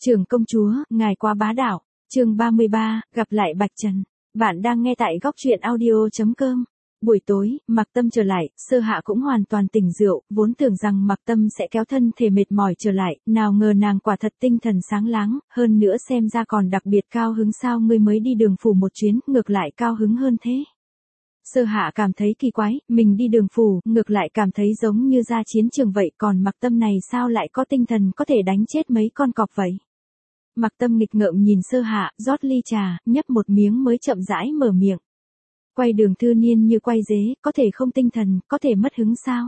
Trưởng công chúa, ngài quá bá đạo. Chương 33, gặp lại Bạch Trần. Bạn đang nghe tại góc truyện audio.com. Buổi tối, Mạc Tâm trở lại, Sơ Hạ cũng hoàn toàn tỉnh rượu, vốn tưởng rằng Mạc Tâm sẽ kéo thân thể mệt mỏi trở lại, nào ngờ nàng quả thật tinh thần sáng láng, hơn nữa xem ra còn đặc biệt cao hứng. Sao ngươi mới đi đường phủ một chuyến, ngược lại cao hứng hơn thế? Sơ Hạ cảm thấy kỳ quái, mình đi đường phủ, ngược lại cảm thấy giống như ra chiến trường vậy, còn Mạc Tâm này sao lại có tinh thần có thể đánh chết mấy con cọp vậy? Mạc Tâm nghịch ngợm nhìn Sơ Hạ, rót ly trà, nhấp một miếng mới chậm rãi mở miệng. Quay Đường Thư Niên như quay dế, có thể không tinh thần, có thể mất hứng sao?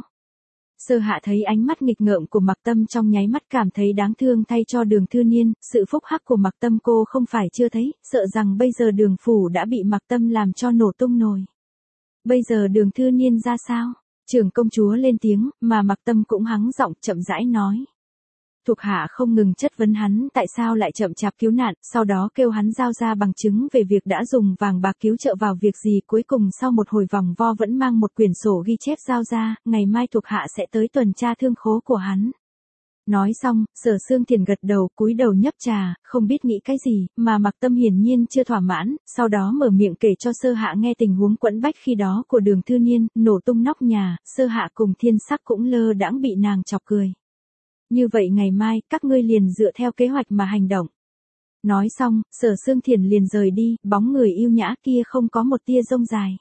Sơ Hạ thấy ánh mắt nghịch ngợm của Mạc Tâm trong nháy mắt cảm thấy đáng thương thay cho Đường Thư Niên, sự phúc hắc của Mạc Tâm cô không phải chưa thấy, sợ rằng bây giờ Đường phủ đã bị Mạc Tâm làm cho nổ tung nồi. Bây giờ Đường Thư Niên ra sao? Trưởng công chúa lên tiếng, mà Mạc Tâm cũng hắng giọng chậm rãi nói. Thuộc hạ không ngừng chất vấn hắn tại sao lại chậm chạp cứu nạn, sau đó kêu hắn giao ra bằng chứng về việc đã dùng vàng bạc cứu trợ vào việc gì, cuối cùng sau một hồi vòng vo vẫn mang một quyển sổ ghi chép giao ra, ngày mai thuộc hạ sẽ tới tuần tra thương khố của hắn. Nói xong, Sở Xương Thiền gật đầu cúi đầu nhấp trà, không biết nghĩ cái gì, mà Mạc Tâm hiển nhiên chưa thỏa mãn, sau đó mở miệng kể cho Sơ Hạ nghe tình huống quẫn bách khi đó của Đường Thư Niên, nổ tung nóc nhà, Sơ Hạ cùng Thiên Sắc cũng lơ đãng bị nàng chọc cười. Như vậy ngày mai, các ngươi liền dựa theo kế hoạch mà hành động. Nói xong, Sở Xương Thiền liền rời đi, bóng người yêu nhã kia không có một tia rông dài.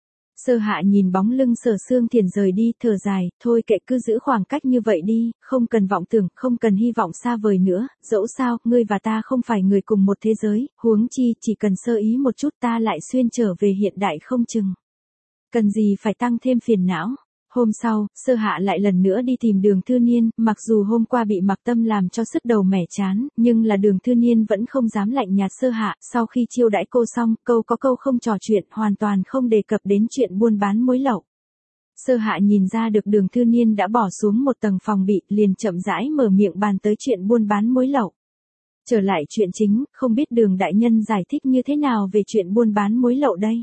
Sơ Hạ nhìn bóng lưng Sở Xương Thiền rời đi, thở dài, thôi kệ cứ giữ khoảng cách như vậy đi, không cần vọng tưởng, không cần hy vọng xa vời nữa, dẫu sao, ngươi và ta không phải người cùng một thế giới, huống chi, chỉ cần sơ ý một chút ta lại xuyên trở về hiện đại không chừng. Cần gì phải tăng thêm phiền não. Hôm sau, Sơ Hạ lại lần nữa đi tìm Đường Thư Niên, mặc dù hôm qua bị Mạc Tâm làm cho sứt đầu mẻ chán, nhưng là Đường Thư Niên vẫn không dám lạnh nhạt Sơ Hạ, sau khi chiêu đãi cô xong, câu có câu không trò chuyện, hoàn toàn không đề cập đến chuyện buôn bán muối lậu. Sơ Hạ nhìn ra được Đường Thư Niên đã bỏ xuống một tầng phòng bị, liền chậm rãi mở miệng bàn tới chuyện buôn bán muối lậu. Trở lại chuyện chính, không biết Đường đại nhân giải thích như thế nào về chuyện buôn bán muối lậu đây?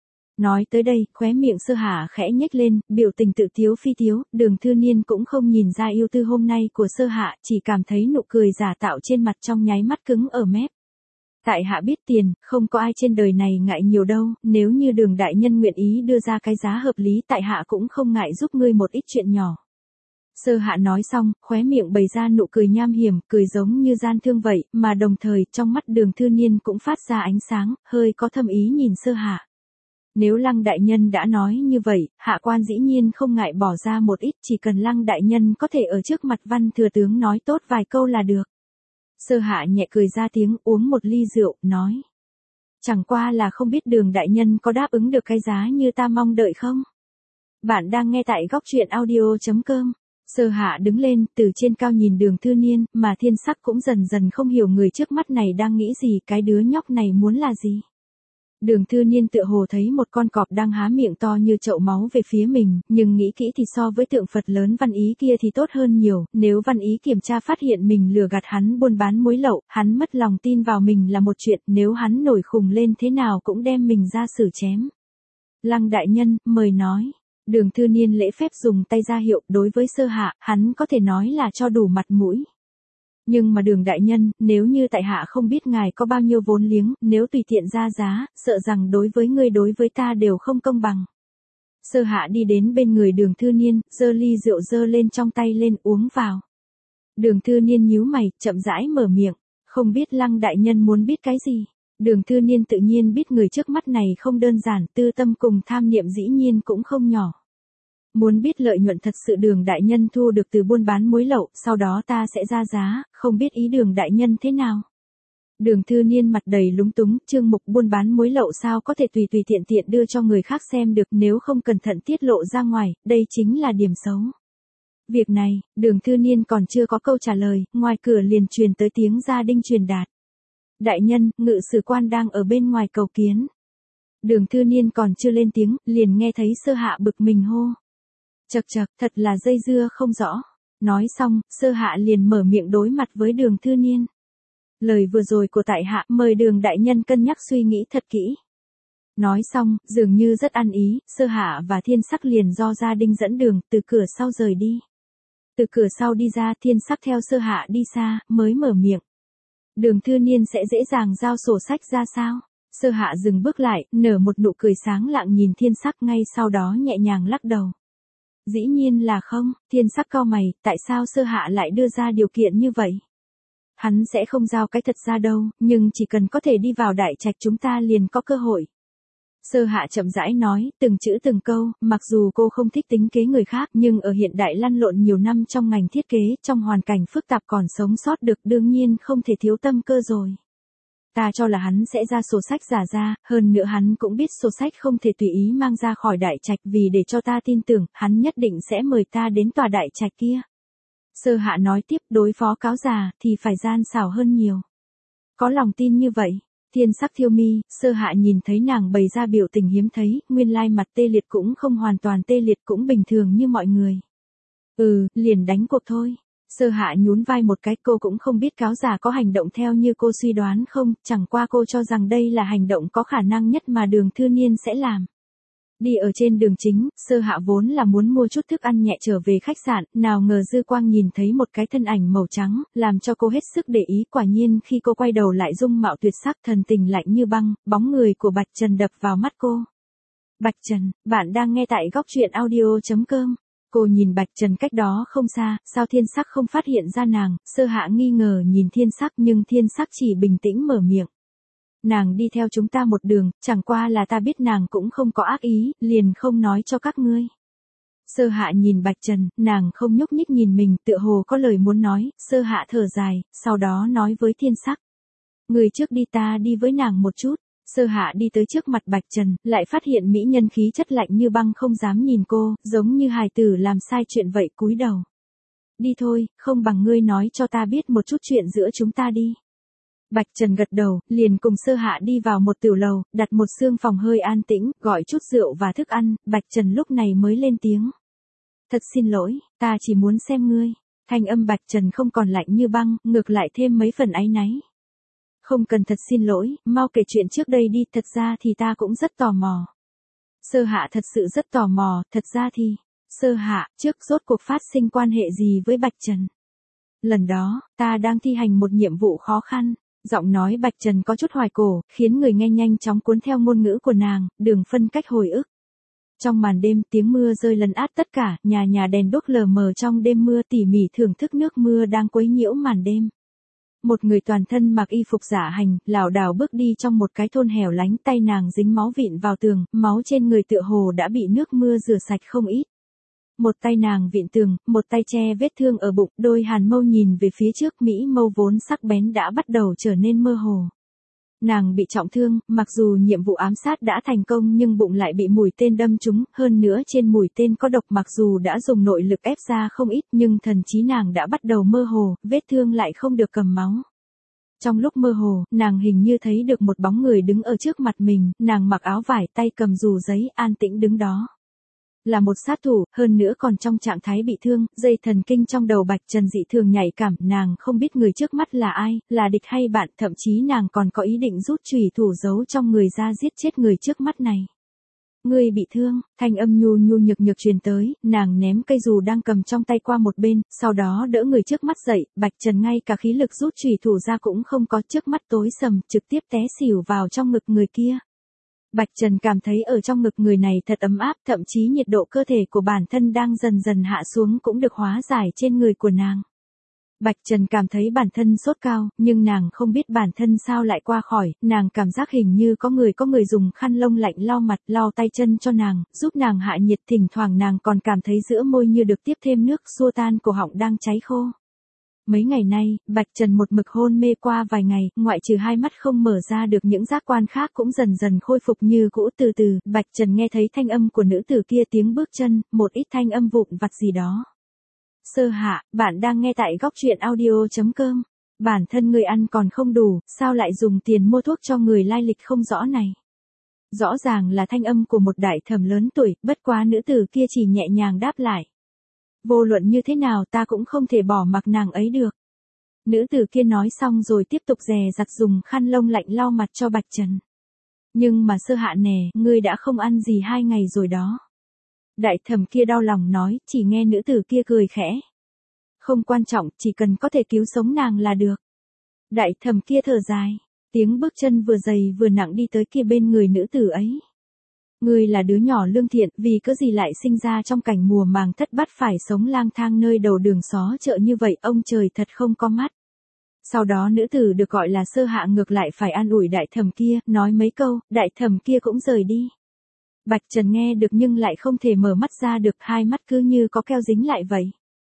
Nói tới đây, khóe miệng Sơ Hạ khẽ nhếch lên, biểu tình tự tiếu phi tiếu, Đường Thư Niên cũng không nhìn ra yêu tư hôm nay của Sơ Hạ, chỉ cảm thấy nụ cười giả tạo trên mặt trong nháy mắt cứng ở mép. Tại hạ biết tiền, không có ai trên đời này ngại nhiều đâu, nếu như Đường đại nhân nguyện ý đưa ra cái giá hợp lý tại hạ cũng không ngại giúp ngươi một ít chuyện nhỏ. Sơ Hạ nói xong, khóe miệng bày ra nụ cười nham hiểm, cười giống như gian thương vậy, mà đồng thời trong mắt Đường Thư Niên cũng phát ra ánh sáng, hơi có thâm ý nhìn Sơ Hạ. Nếu Lăng đại nhân đã nói như vậy, hạ quan dĩ nhiên không ngại bỏ ra một ít, chỉ cần Lăng đại nhân có thể ở trước mặt Văn thừa tướng nói tốt vài câu là được. Sơ Hạ nhẹ cười ra tiếng, uống một ly rượu, nói. Chẳng qua là không biết Đường đại nhân có đáp ứng được cái giá như ta mong đợi không? Bạn đang nghe tại góc truyện audio.com. Sơ Hạ đứng lên, từ trên cao nhìn Đường Thư Niên, mà Thiên Sắc cũng dần dần không hiểu người trước mắt này đang nghĩ gì, cái đứa nhóc này muốn là gì. Đường Thư Niên tựa hồ thấy một con cọp đang há miệng to như chậu máu về phía mình, nhưng nghĩ kỹ thì so với tượng Phật lớn Văn Ý kia thì tốt hơn nhiều, nếu Văn Ý kiểm tra phát hiện mình lừa gạt hắn buôn bán muối lậu, hắn mất lòng tin vào mình là một chuyện, nếu hắn nổi khùng lên thế nào cũng đem mình ra xử chém. Lăng đại nhân, mời nói. Đường Thư Niên lễ phép dùng tay ra hiệu, đối với Sơ Hạ, hắn có thể nói là cho đủ mặt mũi. Nhưng mà Đường đại nhân, nếu như tại hạ không biết ngài có bao nhiêu vốn liếng, nếu tùy tiện ra giá, sợ rằng đối với ngươi đối với ta đều không công bằng. Sơ Hạ đi đến bên người Đường Thư Niên, giơ ly rượu giơ lên trong tay lên uống vào. Đường Thư Niên nhíu mày, chậm rãi mở miệng, không biết Lăng đại nhân muốn biết cái gì. Đường Thư Niên tự nhiên biết người trước mắt này không đơn giản, tư tâm cùng tham niệm dĩ nhiên cũng không nhỏ. Muốn biết lợi nhuận thật sự Đường đại nhân thu được từ buôn bán muối lậu, sau đó ta sẽ ra giá, không biết ý Đường đại nhân thế nào. Đường Thư Niên mặt đầy lúng túng, chương mục buôn bán muối lậu sao có thể tùy tiện đưa cho người khác xem được, nếu không cẩn thận tiết lộ ra ngoài, đây chính là điểm xấu. Việc này, Đường Thư Niên còn chưa có câu trả lời, ngoài cửa liền truyền tới tiếng gia đinh truyền đạt. Đại nhân, ngự sử quan đang ở bên ngoài cầu kiến. Đường Thư Niên còn chưa lên tiếng, liền nghe thấy Sơ Hạ bực mình hô. Chậc chậc, thật là dây dưa không rõ. Nói xong, Sơ Hạ liền mở miệng đối mặt với Đường Thư Niên. Lời vừa rồi của tại hạ, mời Đường đại nhân cân nhắc suy nghĩ thật kỹ. Nói xong, dường như rất ăn ý, Sơ Hạ và Thiên Sắc liền do gia đinh dẫn đường, từ cửa sau rời đi. Từ cửa sau đi ra, Thiên Sắc theo Sơ Hạ đi xa, mới mở miệng. Đường Thư Niên sẽ dễ dàng giao sổ sách ra sao? Sơ Hạ dừng bước lại, nở một nụ cười sáng lạng nhìn Thiên Sắc, ngay sau đó nhẹ nhàng lắc đầu. Dĩ nhiên là không. Thiên Sắc cau mày, tại sao Sơ Hạ lại đưa ra điều kiện như vậy? Hắn sẽ không giao cái thật ra đâu, nhưng chỉ cần có thể đi vào đại trạch chúng ta liền có cơ hội. Sơ Hạ chậm rãi nói, từng chữ từng câu, mặc dù cô không thích tính kế người khác, nhưng ở hiện đại lăn lộn nhiều năm trong ngành thiết kế, trong hoàn cảnh phức tạp còn sống sót được đương nhiên không thể thiếu tâm cơ rồi. Ta cho là hắn sẽ ra sổ sách giả ra, hơn nữa hắn cũng biết sổ sách không thể tùy ý mang ra khỏi đại trạch, vì để cho ta tin tưởng, hắn nhất định sẽ mời ta đến tòa đại trạch kia. Sơ Hạ nói tiếp, đối phó cáo già thì phải gian xảo hơn nhiều. Có lòng tin như vậy. Thiên Sắc thiêu mi, Sơ Hạ nhìn thấy nàng bày ra biểu tình hiếm thấy, nguyên lai mặt tê liệt cũng không hoàn toàn tê liệt, cũng bình thường như mọi người. Liền đánh cuộc thôi. Sơ Hạ nhún vai một cái, cô cũng không biết cáo già có hành động theo như cô suy đoán không, chẳng qua cô cho rằng đây là hành động có khả năng nhất mà Đường Thư Niên sẽ làm. Đi ở trên đường chính, Sơ Hạ vốn là muốn mua chút thức ăn nhẹ trở về khách sạn, nào ngờ dư quang nhìn thấy một cái thân ảnh màu trắng, làm cho cô hết sức để ý, quả nhiên khi cô quay đầu lại dung mạo tuyệt sắc, thần tình lạnh như băng, bóng người của Bạch Trần đập vào mắt cô. Bạch Trần, bạn đang nghe tại góc truyện audio.com. Cô nhìn Bạch Trần cách đó không xa, sao Thiên Sắc không phát hiện ra nàng? Sơ Hạ nghi ngờ nhìn Thiên Sắc, nhưng Thiên Sắc chỉ bình tĩnh mở miệng. Nàng đi theo chúng ta một đường, chẳng qua là ta biết nàng cũng không có ác ý, liền không nói cho các ngươi. Sơ Hạ nhìn Bạch Trần, nàng không nhúc nhích nhìn mình, tựa hồ có lời muốn nói. Sơ Hạ thở dài, sau đó nói với Thiên Sắc. Người trước đi, ta đi với nàng một chút. Sơ Hạ đi tới trước mặt Bạch Trần, lại phát hiện mỹ nhân khí chất lạnh như băng không dám nhìn cô, giống như hài tử làm sai chuyện vậy, cúi đầu. Đi thôi, không bằng ngươi nói cho ta biết một chút chuyện giữa chúng ta đi. Bạch Trần gật đầu, liền cùng Sơ Hạ đi vào một tiểu lầu, đặt một xương phòng hơi an tĩnh, gọi chút rượu và thức ăn. Bạch Trần lúc này mới lên tiếng. Thật xin lỗi, ta chỉ muốn xem ngươi. Thanh âm Bạch Trần không còn lạnh như băng, ngược lại thêm mấy phần áy náy. Không cần thật xin lỗi, mau kể chuyện trước đây đi, thật ra thì ta cũng rất tò mò. Sơ Hạ thật sự rất tò mò, thật ra thì, Sơ Hạ, trước rốt cuộc phát sinh quan hệ gì với Bạch Trần? Lần đó, ta đang thi hành một nhiệm vụ khó khăn. Giọng nói Bạch Trần có chút hoài cổ, khiến người nghe nhanh chóng cuốn theo ngôn ngữ của nàng, đường phân cách hồi ức. Trong màn đêm, tiếng mưa rơi lấn át tất cả, nhà nhà đèn đuốc lờ mờ trong đêm mưa, tỉ mỉ thưởng thức nước mưa đang quấy nhiễu màn đêm. Một người toàn thân mặc y phục giả hành, lảo đảo bước đi trong một cái thôn hẻo lánh, tay nàng dính máu vịn vào tường, máu trên người tựa hồ đã bị nước mưa rửa sạch không ít. Một tay nàng vịn tường, một tay che vết thương ở bụng, đôi hàn mâu nhìn về phía trước, mỹ mâu vốn sắc bén đã bắt đầu trở nên mơ hồ. Nàng bị trọng thương, mặc dù nhiệm vụ ám sát đã thành công nhưng bụng lại bị mũi tên đâm trúng, hơn nữa trên mũi tên có độc, mặc dù đã dùng nội lực ép ra không ít nhưng thần trí nàng đã bắt đầu mơ hồ, vết thương lại không được cầm máu. Trong lúc mơ hồ, nàng hình như thấy được một bóng người đứng ở trước mặt mình, nàng mặc áo vải, tay cầm dù giấy, an tĩnh đứng đó. Là một sát thủ, hơn nữa còn trong trạng thái bị thương, dây thần kinh trong đầu Bạch Trần dị thường nhạy cảm, nàng không biết người trước mắt là ai, là địch hay bạn, thậm chí nàng còn có ý định rút chùy thủ giấu trong người ra giết chết người trước mắt này. Ngươi bị thương, thanh âm nhu nhu nhược nhược truyền tới, nàng ném cây dù đang cầm trong tay qua một bên, sau đó đỡ người trước mắt dậy, Bạch Trần ngay cả khí lực rút chùy thủ ra cũng không có, trước mắt tối sầm, trực tiếp té xỉu vào trong ngực người kia. Bạch Trần cảm thấy ở trong ngực người này thật ấm áp, thậm chí nhiệt độ cơ thể của bản thân đang dần dần hạ xuống cũng được hóa giải trên người của nàng. Bạch Trần cảm thấy bản thân sốt cao, nhưng nàng không biết bản thân sao lại qua khỏi, nàng cảm giác hình như có người dùng khăn lông lạnh lau mặt, lau tay chân cho nàng, giúp nàng hạ nhiệt, thỉnh thoảng nàng còn cảm thấy giữa môi như được tiếp thêm nước, xua tan cổ họng đang cháy khô. Mấy ngày nay, Bạch Trần một mực hôn mê qua vài ngày, ngoại trừ hai mắt không mở ra được, những giác quan khác cũng dần dần khôi phục như cũ. Từ từ, Bạch Trần nghe thấy thanh âm của nữ tử kia, tiếng bước chân, một ít thanh âm vụn vặt gì đó. Sơ Hạ, bạn đang nghe tại góc truyện audio.com. Bản thân người ăn còn không đủ, sao lại dùng tiền mua thuốc cho người lai lịch không rõ này? Rõ ràng là thanh âm của một đại thẩm lớn tuổi, bất quá nữ tử kia chỉ nhẹ nhàng đáp lại. Vô luận như thế nào ta cũng không thể bỏ mặc nàng ấy được. Nữ tử kia nói xong rồi tiếp tục dè dặt dùng khăn lông lạnh lau mặt cho Bạch Trần. Nhưng mà Sơ Hạ nè, ngươi đã không ăn gì 2 ngày rồi đó. Đại thẩm kia đau lòng nói, chỉ nghe nữ tử kia cười khẽ. Không quan trọng, chỉ cần có thể cứu sống nàng là được. Đại thẩm kia thở dài, tiếng bước chân vừa dày vừa nặng đi tới kia bên người nữ tử ấy. Ngươi là đứa nhỏ lương thiện, vì cớ gì lại sinh ra trong cảnh mùa màng thất bát phải sống lang thang nơi đầu đường xó chợ như vậy, ông trời thật không có mắt. Sau đó nữ tử được gọi là Sơ Hạ ngược lại phải an ủi đại thẩm kia, nói mấy câu, đại thẩm kia cũng rời đi. Bạch Trần nghe được nhưng lại không thể mở mắt ra được, hai mắt cứ như có keo dính lại vậy.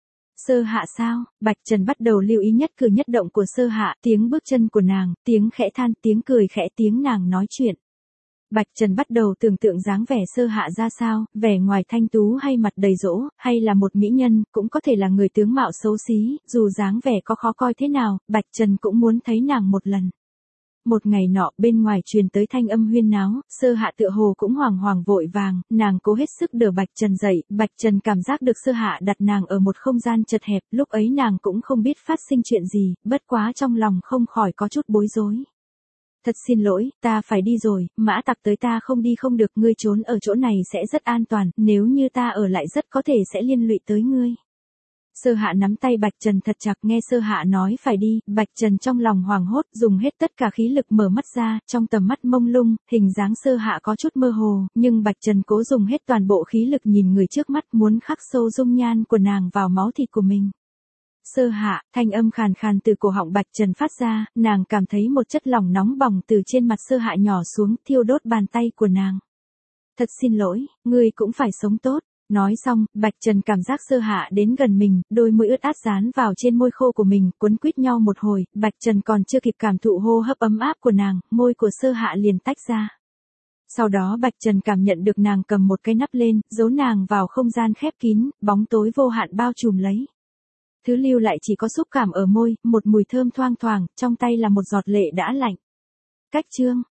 Sơ Hạ sao? Bạch Trần bắt đầu lưu ý nhất cử nhất động của Sơ Hạ, tiếng bước chân của nàng, tiếng khẽ than, tiếng cười khẽ, tiếng nàng nói chuyện. Bạch Trần bắt đầu tưởng tượng dáng vẻ Sơ Hạ ra sao, vẻ ngoài thanh tú hay mặt đầy dỗ, hay là một mỹ nhân, cũng có thể là người tướng mạo xấu xí, dù dáng vẻ có khó coi thế nào, Bạch Trần cũng muốn thấy nàng một lần. Một ngày nọ, bên ngoài truyền tới thanh âm huyên náo, Sơ Hạ tựa hồ cũng hoảng hoảng vội vàng, nàng cố hết sức đỡ Bạch Trần dậy, Bạch Trần cảm giác được Sơ Hạ đặt nàng ở một không gian chật hẹp, lúc ấy nàng cũng không biết phát sinh chuyện gì, bất quá trong lòng không khỏi có chút bối rối. Thật xin lỗi, ta phải đi rồi, mã tặc tới ta không đi không được, ngươi trốn ở chỗ này sẽ rất an toàn, nếu như ta ở lại rất có thể sẽ liên lụy tới ngươi. Sơ Hạ nắm tay Bạch Trần thật chặt, nghe Sơ Hạ nói phải đi, Bạch Trần trong lòng hoảng hốt, dùng hết tất cả khí lực mở mắt ra, trong tầm mắt mông lung, hình dáng Sơ Hạ có chút mơ hồ, nhưng Bạch Trần cố dùng hết toàn bộ khí lực nhìn người trước mắt, muốn khắc sâu dung nhan của nàng vào máu thịt của mình. Sơ Hạ, thanh âm khàn khàn từ cổ họng Bạch Trần phát ra, nàng cảm thấy một chất lỏng nóng bỏng từ trên mặt Sơ Hạ nhỏ xuống, thiêu đốt bàn tay của nàng. Thật xin lỗi, ngươi cũng phải sống tốt. Nói xong, Bạch Trần cảm giác Sơ Hạ đến gần mình, đôi môi ướt át dán vào trên môi khô của mình, quấn quýt nhau một hồi, Bạch Trần còn chưa kịp cảm thụ hô hấp ấm áp của nàng, môi của Sơ Hạ liền tách ra. Sau đó Bạch Trần cảm nhận được nàng cầm một cái nắp lên, giấu nàng vào không gian khép kín, bóng tối vô hạn bao trùm lấy. Thứ lưu lại chỉ có xúc cảm ở môi, một mùi thơm thoang thoảng, trong tay là một giọt lệ đã lạnh. Cách chương